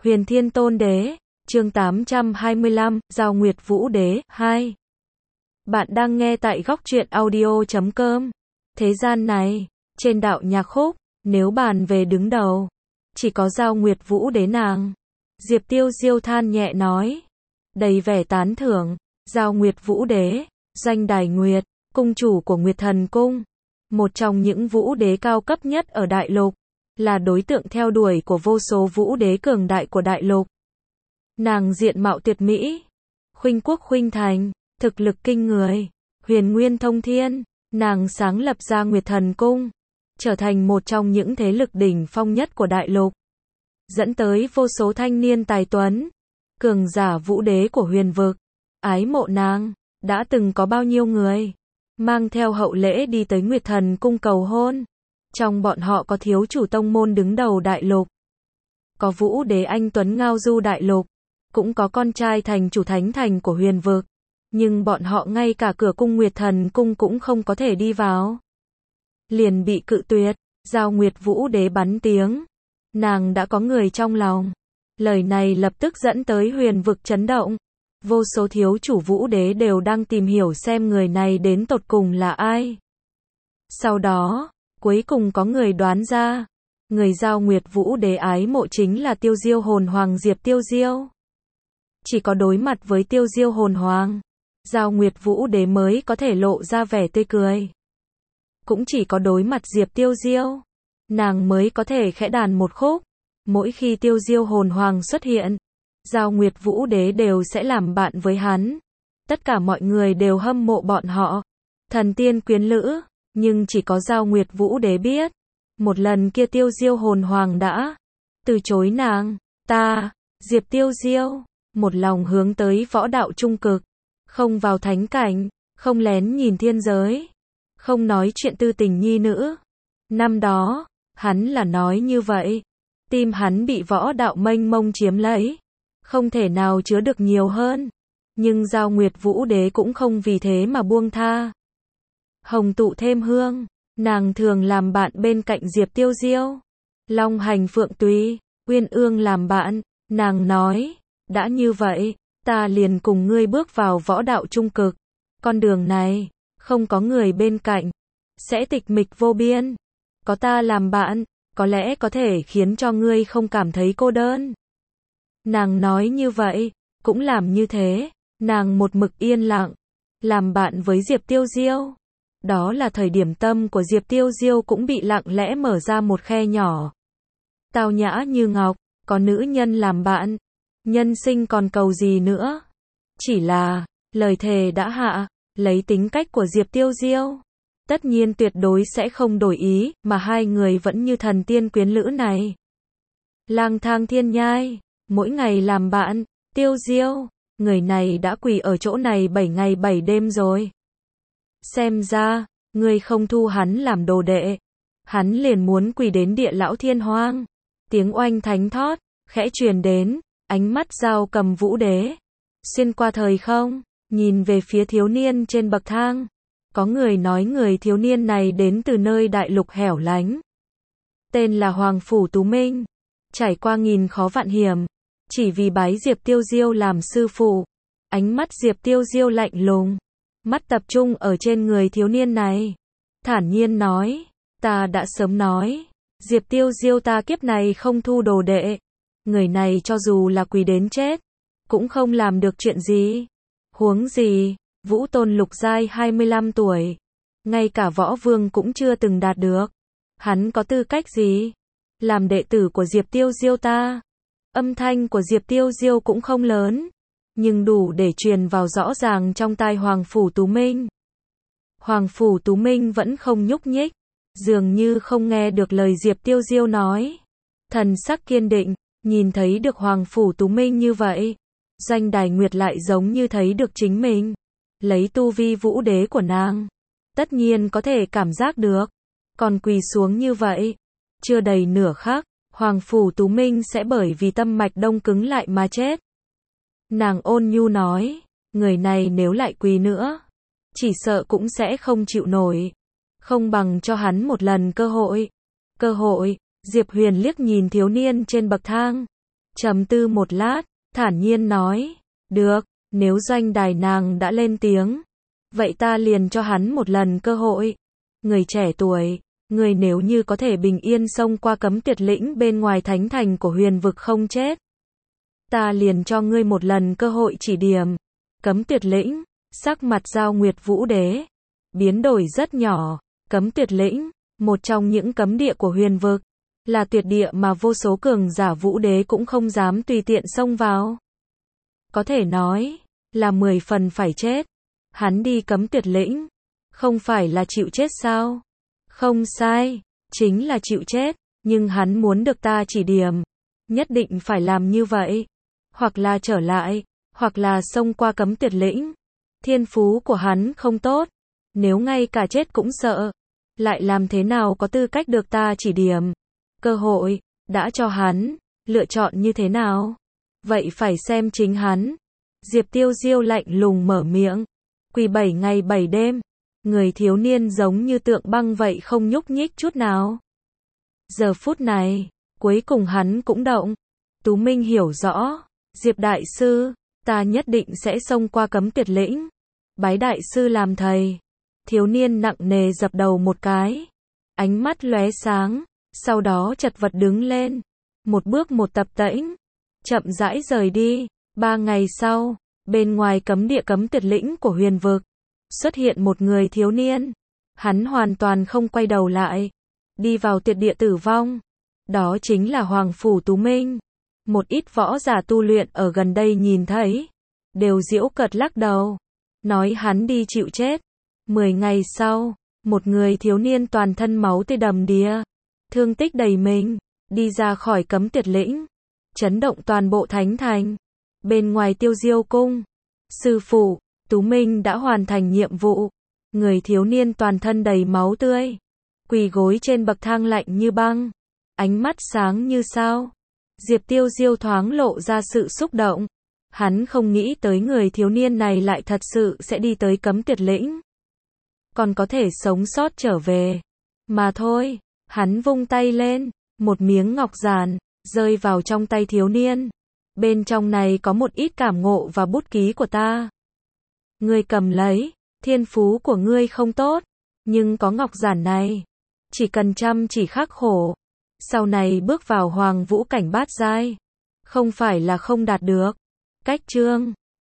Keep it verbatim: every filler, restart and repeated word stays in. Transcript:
Huyền Thiên Tôn Đế, chương tám trăm hai mươi lăm, Giao Nguyệt Vũ Đế, hai. Bạn đang nghe tại góc truyện audio chấm com. Thế gian này, trên đạo nhạc khúc, nếu bàn về đứng đầu, chỉ có Giao Nguyệt Vũ Đế nàng. Diệp Tiêu Diêu than nhẹ nói, đầy vẻ tán thưởng, Giao Nguyệt Vũ Đế, danh Đài Nguyệt, cung chủ của Nguyệt Thần Cung, một trong những vũ đế cao cấp nhất ở đại lục, là đối tượng theo đuổi của vô số vũ đế cường đại của đại lục. Nàng diện mạo tuyệt mỹ, khuynh quốc khuynh thành, thực lực kinh người, huyền nguyên thông thiên, nàng sáng lập ra Nguyệt Thần Cung, trở thành một trong những thế lực đỉnh phong nhất của đại lục, dẫn tới vô số thanh niên tài tuấn, cường giả vũ đế của huyền vực, ái mộ nàng. Đã từng có bao nhiêu người mang theo hậu lễ đi tới Nguyệt Thần Cung cầu hôn. Trong bọn họ có thiếu chủ tông môn đứng đầu đại lục, có vũ đế anh tuấn ngao du đại lục, cũng có con trai thành chủ thánh thành của huyền vực, nhưng bọn họ ngay cả cửa cung Nguyệt Thần Cung cũng không có thể đi vào, liền bị cự tuyệt. Giao Nguyệt Vũ Đế bắn tiếng, nàng đã có người trong lòng. Lời này lập tức dẫn tới huyền vực chấn động. Vô số thiếu chủ vũ đế đều đang tìm hiểu xem người này đến tột cùng là ai. Sau đó, cuối cùng có người đoán ra, người Giao Nguyệt Vũ Đế ái mộ chính là Tiêu Diêu Hồn Hoàng Diệp Tiêu Diêu. Chỉ có đối mặt với Tiêu Diêu Hồn Hoàng, Giao Nguyệt Vũ Đế mới có thể lộ ra vẻ tươi cười. Cũng chỉ có đối mặt Diệp Tiêu Diêu, nàng mới có thể khẽ đàn một khúc. Mỗi khi Tiêu Diêu Hồn Hoàng xuất hiện, Giao Nguyệt Vũ Đế đều sẽ làm bạn với hắn. Tất cả mọi người đều hâm mộ bọn họ, thần tiên quyến lữ, nhưng chỉ có Giao Nguyệt Vũ Đế biết, một lần kia Tiêu Diêu Hồn Hoàng đã từ chối nàng. Ta, Diệp Tiêu Diêu, một lòng hướng tới võ đạo trung cực, không vào thánh cảnh, không lén nhìn thiên giới, không nói chuyện tư tình nhi nữ. Năm đó, hắn là nói như vậy, tim hắn bị võ đạo mênh mông chiếm lấy, không thể nào chứa được nhiều hơn. Nhưng Giao Nguyệt Vũ Đế cũng không vì thế mà buông tha. Hồng tụ thêm hương, nàng thường làm bạn bên cạnh Diệp Tiêu Diêu. Long hành phượng tùy, uyên ương làm bạn, nàng nói, đã như vậy, ta liền cùng ngươi bước vào võ đạo trung cực. Con đường này, không có người bên cạnh, sẽ tịch mịch vô biên. Có ta làm bạn, có lẽ có thể khiến cho ngươi không cảm thấy cô đơn. Nàng nói như vậy, cũng làm như thế. Nàng một mực yên lặng, làm bạn với Diệp Tiêu Diêu. Đó là thời điểm tâm của Diệp Tiêu Diêu cũng bị lặng lẽ mở ra một khe nhỏ. Tao nhã như ngọc, có nữ nhân làm bạn, nhân sinh còn cầu gì nữa. Chỉ là, lời thề đã hạ, lấy tính cách của Diệp Tiêu Diêu, tất nhiên tuyệt đối sẽ không đổi ý, mà hai người vẫn như thần tiên quyến lữ này. Lang thang thiên nhai, mỗi ngày làm bạn. Tiêu Diêu, người này đã quỳ ở chỗ này bảy ngày bảy đêm rồi. Xem ra, ngươi không thu hắn làm đồ đệ. Hắn liền muốn quỳ đến địa lão thiên hoang. Tiếng oanh thánh thót, khẽ truyền đến, ánh mắt Giao Cầm Vũ Đế xuyên qua thời không, nhìn về phía thiếu niên trên bậc thang. Có người nói người thiếu niên này đến từ nơi đại lục hẻo lánh, tên là Hoàng Phủ Tú Minh, trải qua nghìn khó vạn hiểm, chỉ vì bái Diệp Tiêu Diêu làm sư phụ. Ánh mắt Diệp Tiêu Diêu lạnh lùng, mắt tập trung ở trên người thiếu niên này, thản nhiên nói, ta đã sớm nói, Diệp Tiêu Diêu ta kiếp này không thu đồ đệ. Người này cho dù là quỳ đến chết, cũng không làm được chuyện gì. Huống gì, Vũ Tôn lục giai hai mươi lăm tuổi, ngay cả võ vương cũng chưa từng đạt được. Hắn có tư cách gì làm đệ tử của Diệp Tiêu Diêu ta? Âm thanh của Diệp Tiêu Diêu cũng không lớn, nhưng đủ để truyền vào rõ ràng trong tai Hoàng Phủ Tú Minh. Hoàng Phủ Tú Minh vẫn không nhúc nhích, dường như không nghe được lời Diệp Tiêu Diêu nói. Thần sắc kiên định, nhìn thấy được Hoàng Phủ Tú Minh như vậy, Doanh Đài Nguyệt lại giống như thấy được chính mình. Lấy tu vi vũ đế của nàng, tất nhiên có thể cảm giác được, còn quỳ xuống như vậy, chưa đầy nửa khắc, Hoàng Phủ Tú Minh sẽ bởi vì tâm mạch đông cứng lại mà chết. Nàng ôn nhu nói, người này nếu lại quỳ nữa, chỉ sợ cũng sẽ không chịu nổi, không bằng cho hắn một lần cơ hội. Cơ hội, Diệp Huyền liếc nhìn thiếu niên trên bậc thang, Trầm tư một lát, thản nhiên nói, được, nếu doanh đài nàng đã lên tiếng, vậy ta liền cho hắn một lần cơ hội. Người trẻ tuổi, người nếu như có thể bình yên xông qua cấm tuyệt lĩnh bên ngoài thánh thành của huyền vực không chết, ta liền cho ngươi một lần cơ hội chỉ điểm. Cấm tuyệt lĩnh, sắc mặt Giao Nguyệt Vũ Đế biến đổi rất nhỏ. Cấm tuyệt lĩnh, một trong những cấm địa của huyền vực, là tuyệt địa mà vô số cường giả Vũ Đế cũng không dám tùy tiện xông vào. Có thể nói là mười phần phải chết. Hắn đi cấm tuyệt lĩnh, không phải là chịu chết sao? Không sai, chính là chịu chết, nhưng hắn muốn được ta chỉ điểm, nhất định phải làm như vậy, hoặc là trở lại, hoặc là xông qua cấm tuyệt lĩnh. Thiên phú của hắn không tốt, nếu ngay cả chết cũng sợ, lại làm thế nào có tư cách được ta chỉ điểm? Cơ hội đã cho hắn, lựa chọn như thế nào? Vậy phải xem chính hắn. Diệp Tiêu Diêu lạnh lùng mở miệng. Quỳ bảy ngày bảy đêm, người thiếu niên giống như tượng băng vậy không nhúc nhích chút nào. Giờ phút này, cuối cùng hắn cũng động. Tú Minh hiểu rõ, Diệp đại sư, ta nhất định sẽ xông qua cấm tuyệt lĩnh, bái đại sư làm thầy. Thiếu niên nặng nề dập đầu một cái, ánh mắt lóe sáng, sau đó chật vật đứng lên, một bước một tập tễnh, chậm rãi rời đi. Ba ngày sau, bên ngoài cấm địa cấm tuyệt lĩnh của huyền vực, xuất hiện một người thiếu niên. Hắn hoàn toàn không quay đầu lại, đi vào tuyệt địa tử vong. Đó chính là Hoàng Phủ Tú Minh. Một ít võ giả tu luyện ở gần đây nhìn thấy, đều giễu cợt lắc đầu, nói hắn đi chịu chết. Mười ngày sau, một người thiếu niên toàn thân máu tươi đầm đìa, thương tích đầy mình, đi ra khỏi cấm tuyệt lĩnh, chấn động toàn bộ thánh thành. Bên ngoài Tiêu Diêu cung, sư phụ, Tú Minh đã hoàn thành nhiệm vụ. Người thiếu niên toàn thân đầy máu tươi, quỳ gối trên bậc thang lạnh như băng, ánh mắt sáng như sao. Diệp Tiêu Diêu thoáng lộ ra sự xúc động. Hắn không nghĩ tới người thiếu niên này lại thật sự sẽ đi tới cấm tuyệt lĩnh, còn có thể sống sót trở về. Mà thôi, hắn vung tay lên, một miếng ngọc giản rơi vào trong tay thiếu niên. Bên trong này có một ít cảm ngộ và bút ký của ta. Ngươi cầm lấy, thiên phú của ngươi không tốt, nhưng có ngọc giản này, chỉ cần chăm chỉ khắc khổ, sau này bước vào Hoàng Vũ cảnh bát giai, không phải là không đạt được. Cách chương